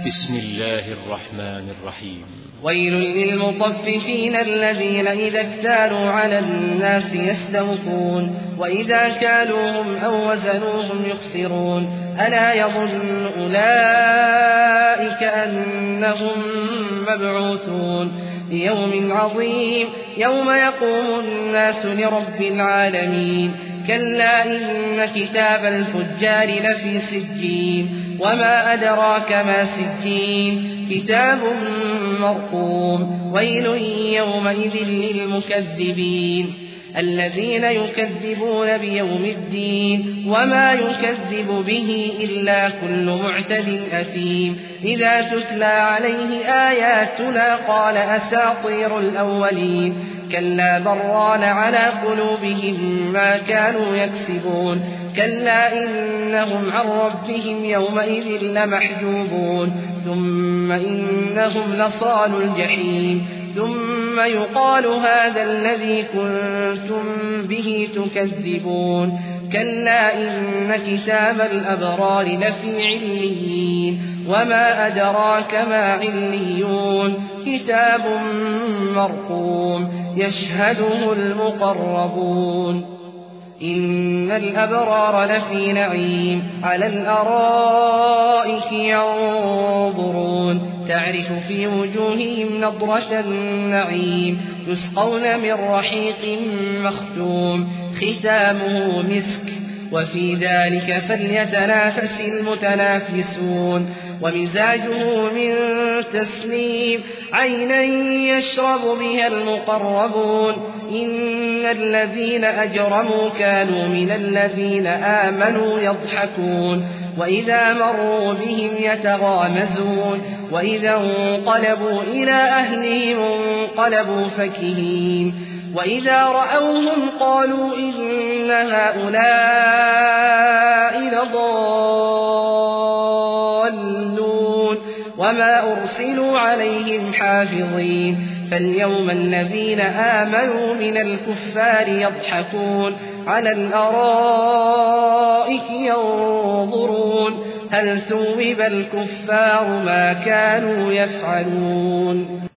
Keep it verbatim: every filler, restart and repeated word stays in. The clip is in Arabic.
بسم الله الرحمن الرحيم. ويل للمطففين الذين إذا اكتالوا على الناس يستوفون وإذا كالوهم أو وزنوهم يخسرون ألا يظن أولئك أنهم مبعوثون ليوم عظيم يوم يقوم الناس لرب العالمين كلا إن كتاب الفجار لفي سجين وما أدراك ما سجين كتاب مرقوم ويل يومئذ للمكذبين الذين يكذبون بيوم الدين وما يكذب به إلا كل معتد أثيم إذا تتلى عليه آياتنا قال أساطير الأولين كلا بران على قلوبهم ما كانوا يكسبون كلا إنهم عن ربهم يومئذ لمحجوبون ثم إنهم لصالوا الجحيم ثم يقال هذا الذي كنتم به تكذبون كلا إن كتاب الأبرار لفي عليين وما أدراك ما عليون كتاب مرقوم يشهده المقربون إن الأبرار لفي نعيم على الأرائك ينظرون تعرف في وجوههم نضرة النعيم يسقون من رحيق مختوم ختامه مسك وفي ذلك فليتنافس المتنافسون ومزاجه من تسنيم عينا يشرب بها المقربون إن الذين أجرموا كانوا من الذين آمنوا يضحكون وإذا مروا بهم يتغامزون وإذا انقلبوا إلى أهلهم انقلبوا فكهين وإذا رأوهم قالوا إن هؤلاء لضالون وما أرسلوا عليهم حافظين فاليوم الذين آمنوا من الكفار يضحكون على الأرائك ينظرون هل ثوب الكفار ما كانوا يفعلون.